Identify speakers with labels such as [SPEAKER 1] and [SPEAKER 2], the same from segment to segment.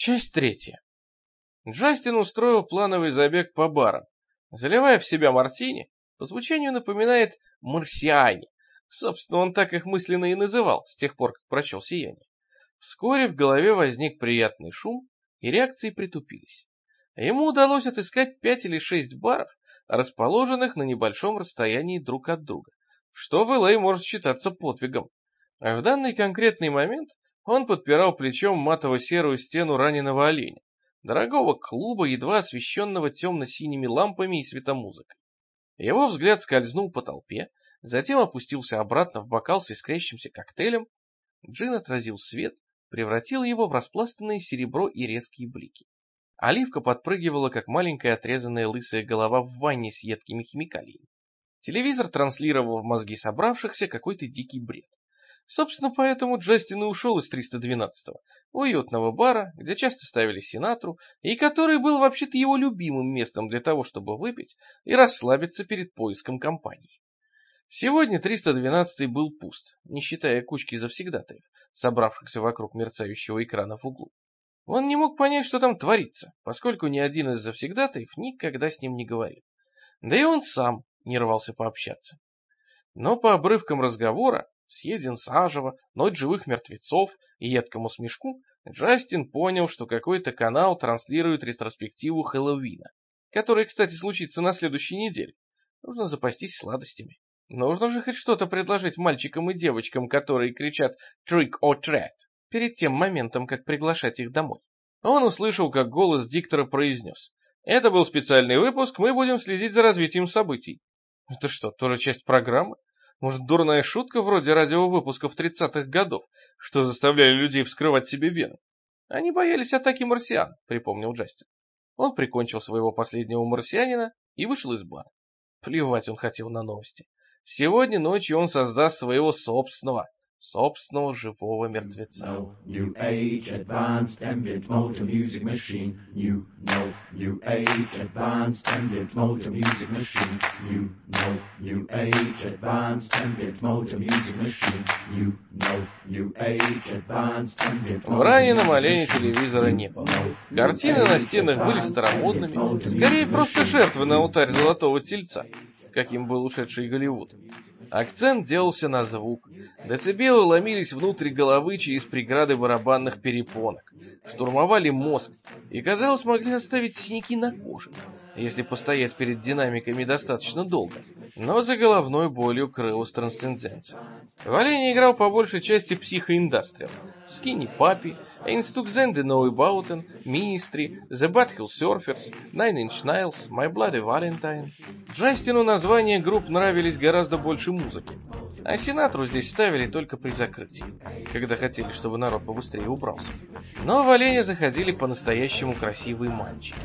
[SPEAKER 1] Часть третья. Джастин устроил плановый забег по барам. Заливая в себя мартини, по звучанию напоминает «марсиане». Собственно, он так их мысленно и называл, с тех пор, как прочел «Сияние». Вскоре в голове возник приятный шум, и реакции притупились. Ему удалось отыскать 5 или 6 баров, расположенных на небольшом расстоянии друг от друга, что в Л.А. может считаться подвигом. А в данный конкретный момент он подпирал плечом матово-серую стену раненого оленя, дорогого клуба, едва освещенного темно-синими лампами и светомузыкой. Его взгляд скользнул по толпе, затем опустился обратно в бокал с искрящимся коктейлем. Джин отразил свет, превратил его в распластанное серебро и резкие блики. Оливка подпрыгивала, как маленькая отрезанная лысая голова в ванне с едкими химикалиями. Телевизор транслировал в мозги собравшихся какой-то дикий бред. Собственно, поэтому Джастин и ушел из 312-го, уютного бара, где часто ставили Синатру, и который был вообще-то его любимым местом для того, чтобы выпить и расслабиться перед поиском компании. Сегодня 312-й был пуст, не считая кучки завсегдатаев, собравшихся вокруг мерцающего экрана в углу. Он не мог понять, что там творится, поскольку ни один из завсегдатаев никогда с ним не говорил. Да и он сам не рвался пообщаться. Но по обрывкам разговора, съеден заживо, ночь живых мертвецов и едкому смешку, Джастин понял, что какой-то канал транслирует ретроспективу Хэллоуина, который, кстати, случится на следующей неделе. Нужно запастись сладостями. Нужно же хоть что-то предложить мальчикам и девочкам, которые кричат «Trick or treat», перед тем моментом, как приглашать их домой. Он услышал, как голос диктора произнес: «Это был специальный выпуск, мы будем следить за развитием событий». Это что, тоже часть программы? Может, дурная шутка вроде радиовыпусков 30-х годов, что заставляли людей вскрывать себе вены? Они боялись атаки марсиан, припомнил Джастин. Он прикончил своего последнего марсианина и вышел из бара. Плевать он хотел на новости. Сегодня ночью он создаст своего собственного живого мертвеца.
[SPEAKER 2] New age advanced ambient motor music machine. New age advanced ambient motor music machine. New age advanced ambient motor music machine. New age advanced ambient.
[SPEAKER 1] В раненом олене телевизора не было. Картины на стенах были старомодными, скорее просто жертвы на алтарь золотого тельца, каким был ушедший Голливуд. Акцент делался на звук. Децибелы ломились внутрь головы через преграды барабанных перепонок, штурмовали мозг и, казалось, могли оставить синяки на коже, если постоять перед динамиками достаточно долго. Но за головной болью крылась трансценденция. В олене играл по большей части психоиндастриал. Скинни Паппи, Einstürzende Neubauten, Ministry, The Butthole Surfers, Nine Inch Nails, My Bloody Valentine. Джастину названия групп нравились гораздо больше музыки, а Синатру здесь ставили только при закрытии, когда хотели, чтобы народ побыстрее убрался. Но в олене заходили по-настоящему красивые мальчики.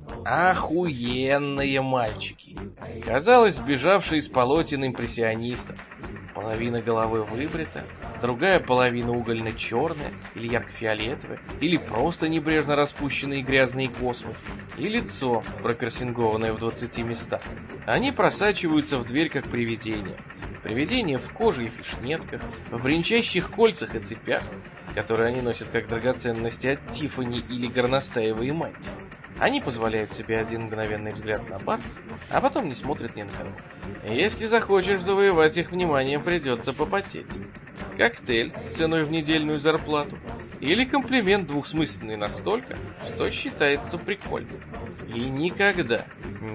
[SPEAKER 1] Охуенные мальчики! Казалось, сбежавшие из полотен импрессионистов. Половина головы выбрита, другая половина угольно-черная или ярко-фиолетовая, или просто небрежно распущенные грязные космы, и лицо, пропирсингованное в 20 местах. Они просачиваются в дверь, как привидения. Привидения в коже и фишнетках, в бренчащих кольцах и цепях, которые они носят как драгоценности от Тиффани или горностаевой мантии. Они позволяют себе один мгновенный взгляд на бар, а потом не смотрят ни на кого. Если захочешь завоевать их внимание, придется попотеть. Коктейль ценой в недельную зарплату или комплимент двухсмысленный настолько, что считается прикольным. И никогда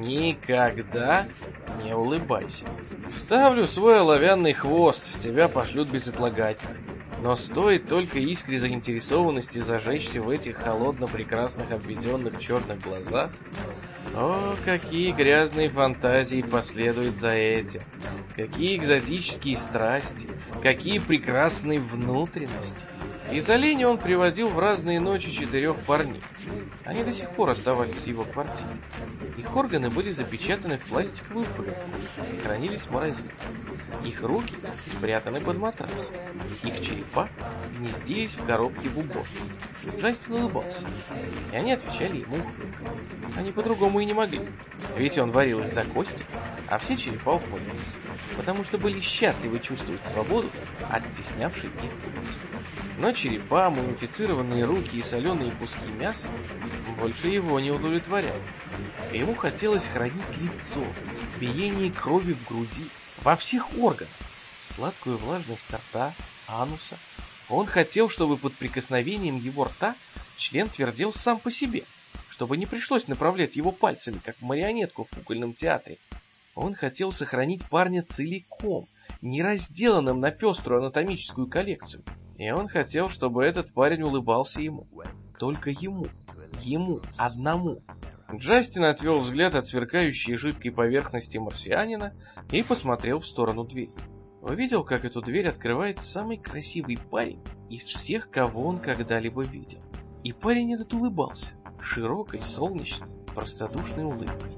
[SPEAKER 1] не улыбайся. Ставлю свой оловянный хвост, тебя пошлют безотлагательно. Но стоит только искре заинтересованности зажечься в этих холодно-прекрасных обведенных черных глазах, о, какие грязные фантазии последуют за этим, какие экзотические страсти, какие прекрасные внутренности. Из оленя он приводил в разные ночи 4 парней. Они до сих пор оставались в его квартире. Их органы были запечатаны в пластиковую пленку и хранились в морозилке. Их руки спрятаны под матрас. Их черепа гнездились в коробке в уборке. Джастин улыбался, и они отвечали ему улыбкой. Они по-другому и не могли, ведь он варил их до кости, а все черепа ухмылялись, потому что были счастливы чувствовать свободу от стеснявшей их улицы. Но черепа, мумифицированные руки и соленые куски мяса больше его не удовлетворяли. Ему хотелось хранить лицо, биение крови в груди, во всех органах, сладкую влажность рта, ануса. Он хотел, чтобы под прикосновением его рта член твердел сам по себе, чтобы не пришлось направлять его пальцами, как марионетку в кукольном театре. Он хотел сохранить парня целиком, не разделанным на пеструю анатомическую коллекцию. И он хотел, чтобы этот парень улыбался ему. Только ему. Ему одному. Джастин отвел взгляд от сверкающей жидкой поверхности марсианина и посмотрел в сторону двери. Увидел, как эту дверь открывает самый красивый парень из всех, кого он когда-либо видел. И парень этот улыбался, широкой, солнечной, простодушной улыбкой.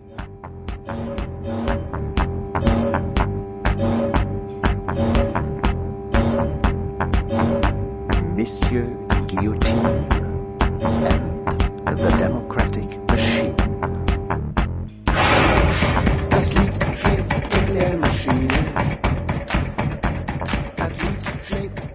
[SPEAKER 3] Monsieur Guillotine and the Democratic Machine. Das Lied schläft in der Maschine. Das Lied schläft